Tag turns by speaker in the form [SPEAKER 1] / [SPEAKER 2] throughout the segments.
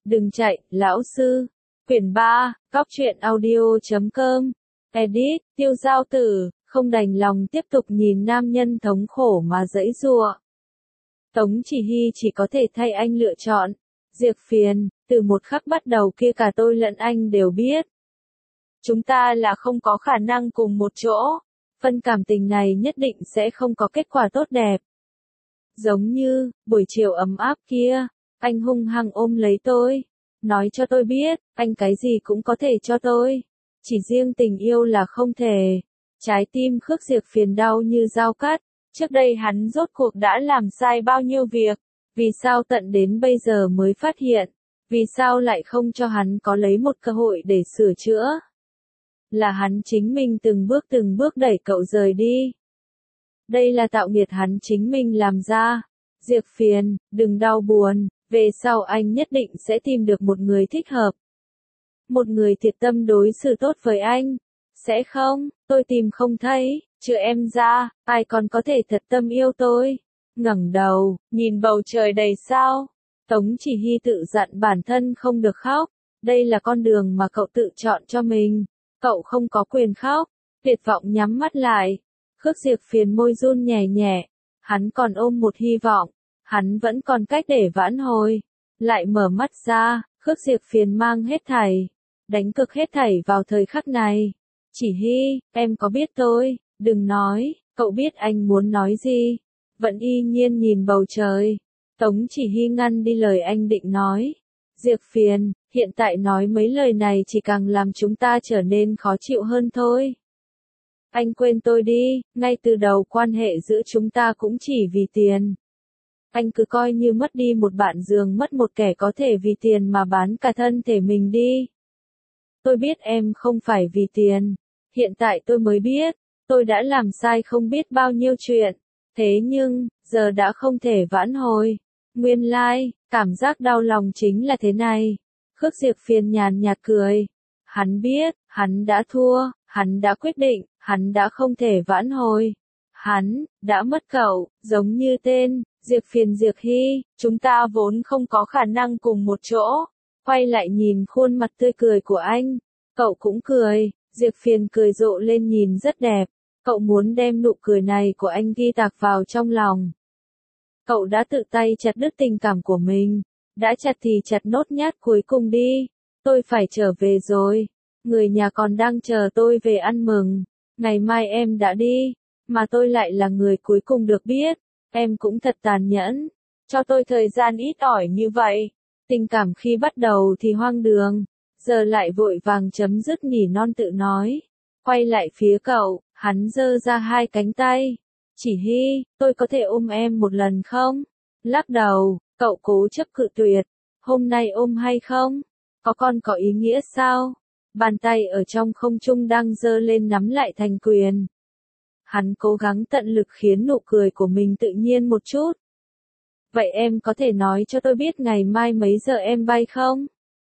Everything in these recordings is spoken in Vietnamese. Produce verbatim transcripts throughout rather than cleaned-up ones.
[SPEAKER 1] Đừng chạy, lão sư. Quyển ba, Cóc truyện audio chấm com. Edit, Tiêu Giao Tử, không đành lòng tiếp tục nhìn nam nhân thống khổ mà giãy giụa. Tống Chỉ Hy chỉ có thể thay anh lựa chọn. Diệp Phiền, từ một khắc bắt đầu kia cả tôi lẫn anh đều biết. Chúng ta là không có khả năng cùng một chỗ. Phân cảm tình này nhất định sẽ không có kết quả tốt đẹp. Giống như, buổi chiều ấm áp kia, anh hung hăng ôm lấy tôi. Nói cho tôi biết, anh cái gì cũng có thể cho tôi. Chỉ riêng tình yêu là không thể. Trái tim Khước Diệp Phiền đau như dao cắt. Trước đây hắn rốt cuộc đã làm sai bao nhiêu việc. Vì sao tận đến bây giờ mới phát hiện? Vì sao lại không cho hắn có lấy một cơ hội để sửa chữa? Là hắn chính mình từng bước từng bước đẩy cậu rời đi. Đây là tạo nghiệt hắn chính mình làm ra. Diệp Phiền, đừng đau buồn, về sau anh nhất định sẽ tìm được một người thích hợp. Một người thiệt tâm đối xử tốt với anh. Sẽ không, tôi tìm không thấy, trừ em ra, ai còn có thể thật tâm yêu tôi. Ngẩng đầu, nhìn bầu trời đầy sao. Tống Chỉ Hy tự dặn bản thân không được khóc. Đây là con đường mà cậu tự chọn cho mình. Cậu không có quyền khóc. Tuyệt vọng nhắm mắt lại. Khước Diệp Phiền môi run nhẹ nhẹ. Hắn còn ôm một hy vọng. Hắn vẫn còn cách để vãn hồi. Lại mở mắt ra, Khước Diệp Phiền mang hết thảy. Đánh cực hết thảy vào thời khắc này. Chỉ Hy, em có biết tôi, đừng nói, cậu biết anh muốn nói gì. Vẫn y nhiên nhìn bầu trời. Tống Chỉ Hy ngăn đi lời anh định nói. Diệp Phiền, hiện tại nói mấy lời này chỉ càng làm chúng ta trở nên khó chịu hơn thôi. Anh quên tôi đi, ngay từ đầu quan hệ giữa chúng ta cũng chỉ vì tiền. Anh cứ coi như mất đi một bạn giường mất một kẻ có thể vì tiền mà bán cả thân thể mình đi. Tôi biết em không phải vì tiền. Hiện tại tôi mới biết, tôi đã làm sai không biết bao nhiêu chuyện. Thế nhưng, giờ đã không thể vãn hồi. Nguyên lai, like, cảm giác đau lòng chính là thế này. Khước Diệp Phiền nhàn nhạt cười. Hắn biết, hắn đã thua, hắn đã quyết định, hắn đã không thể vãn hồi. Hắn, đã mất cậu, giống như tên, Diệp Phiền Diệp Hy, chúng ta vốn không có khả năng cùng một chỗ. Quay lại nhìn khuôn mặt tươi cười của anh, cậu cũng cười, Diệp Phiền cười rộ lên nhìn rất đẹp. Cậu muốn đem nụ cười này của anh ghi tạc vào trong lòng. Cậu đã tự tay chặt đứt tình cảm của mình. Đã chặt thì chặt nốt nhát cuối cùng đi. Tôi phải trở về rồi. Người nhà còn đang chờ tôi về ăn mừng. Ngày mai em đã đi. Mà tôi lại là người cuối cùng được biết. Em cũng thật tàn nhẫn. Cho tôi thời gian ít ỏi như vậy. Tình cảm khi bắt đầu thì hoang đường. Giờ lại vội vàng chấm dứt nỉ non tự nói. Quay lại phía cậu, hắn giơ ra hai cánh tay. Chỉ Hy, tôi có thể ôm em một lần không? Lắc đầu, cậu cố chấp cự tuyệt. Hôm nay ôm hay không? Có con có ý nghĩa sao? Bàn tay ở trong không trung đang giơ lên nắm lại thành quyền. Hắn cố gắng tận lực khiến nụ cười của mình tự nhiên một chút. Vậy em có thể nói cho tôi biết ngày mai mấy giờ em bay không?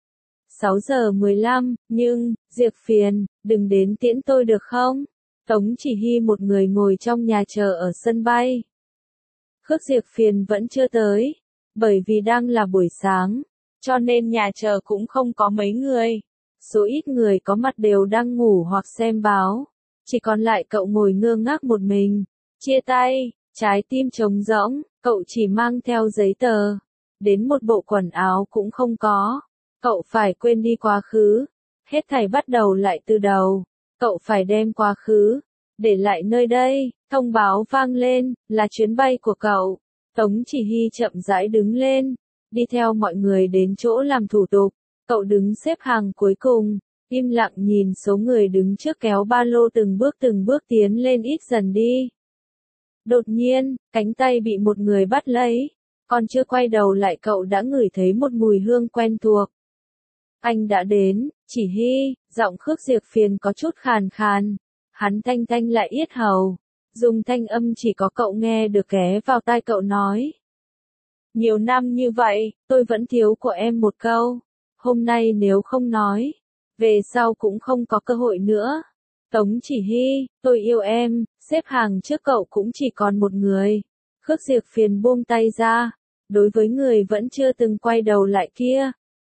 [SPEAKER 1] sáu giờ mười lăm, nhưng, Diệp Phiền, đừng đến tiễn tôi được không? Tống Chỉ Hy một người ngồi trong nhà chờ ở sân bay. Khước Diệp Phiền vẫn chưa tới, bởi vì đang là buổi sáng, cho nên nhà chờ cũng không có mấy người. Số ít người có mặt đều đang ngủ hoặc xem báo, chỉ còn lại cậu ngồi ngơ ngác một mình. Chia tay, trái tim trống rỗng, cậu chỉ mang theo giấy tờ, đến một bộ quần áo cũng không có. Cậu phải quên đi quá khứ, hết thảy bắt đầu lại từ đầu. Cậu phải đem quá khứ, để lại nơi đây. Thông báo vang lên, là chuyến bay của cậu. Tống Chỉ Hy chậm rãi đứng lên, đi theo mọi người đến chỗ làm thủ tục. Cậu đứng xếp hàng cuối cùng, im lặng nhìn số người đứng trước kéo ba lô từng bước từng bước tiến lên ít dần đi. Đột nhiên, cánh tay bị một người bắt lấy. Còn chưa quay đầu lại cậu đã ngửi thấy một mùi hương quen thuộc. Anh đã đến, Chỉ Hy, giọng Khước Diệp Phiền có chút khàn khàn. Hắn thanh thanh lại yết hầu. Dùng thanh âm chỉ có cậu nghe được ghé vào tai cậu nói. Nhiều năm như vậy, tôi vẫn thiếu của em một câu. Hôm nay nếu không nói, về sau cũng không có cơ hội nữa. Tống Chỉ Hy, tôi yêu em, xếp hàng trước cậu cũng chỉ còn một người. Khước Diệp Phiền buông tay ra. Đối với người vẫn chưa từng quay đầu lại kia,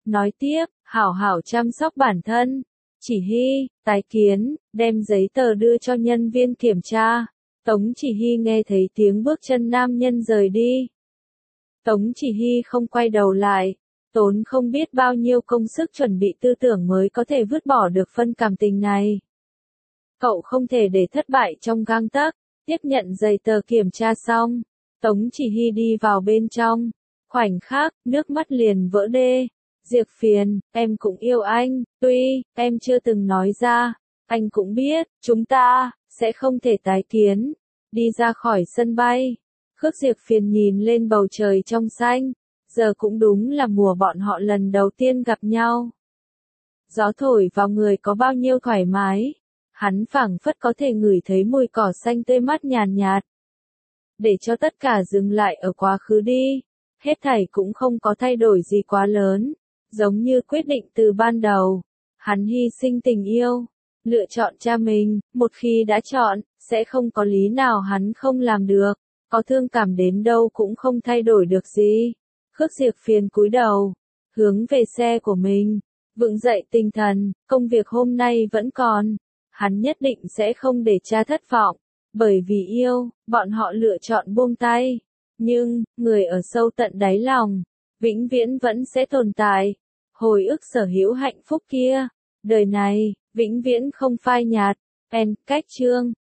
[SPEAKER 1] Nói tiếp, hảo hảo chăm sóc bản thân. Chỉ Hy, tái kiến, đem giấy tờ đưa cho nhân viên kiểm tra. Tống Chỉ Hy nghe thấy tiếng bước chân nam nhân rời đi. Tống Chỉ Hy không quay đầu lại, tốn không biết bao nhiêu công sức chuẩn bị tư tưởng mới có thể vứt bỏ được phân cảm tình này. Cậu không thể để thất bại trong gang tấc. Tiếp nhận giấy tờ kiểm tra xong, Tống Chỉ Hy đi vào bên trong. Khoảnh khắc, nước mắt liền vỡ đê. Diệp Phiền, em cũng yêu anh, tuy em chưa từng nói ra, anh cũng biết, chúng ta sẽ không thể tái kiến. Đi ra khỏi sân bay, Khước Diệp Phiền nhìn lên bầu trời trong xanh, giờ cũng đúng là mùa bọn họ lần đầu tiên gặp nhau. Gió thổi vào người có bao nhiêu thoải mái, hắn phảng phất có thể ngửi thấy mùi cỏ xanh tươi mát nhàn nhạt. Để cho tất cả dừng lại ở quá khứ đi, hết thảy cũng không có thay đổi gì quá lớn, giống như quyết định từ ban đầu. Hắn hy sinh tình yêu, lựa chọn cha mình, một khi đã chọn, sẽ không có lý nào hắn không làm được, có thương cảm đến đâu cũng không thay đổi được gì. Khước Diệp Phiền cúi đầu, hướng về xe của mình, vững dậy tinh thần, công việc hôm nay vẫn còn, hắn nhất định sẽ không để cha thất vọng, bởi vì yêu, bọn họ lựa chọn buông tay, nhưng, người ở sâu tận đáy lòng, vĩnh viễn vẫn sẽ tồn tại, hồi ức sở hữu hạnh phúc kia, đời này, vĩnh viễn không phai nhạt. Pen, cách chương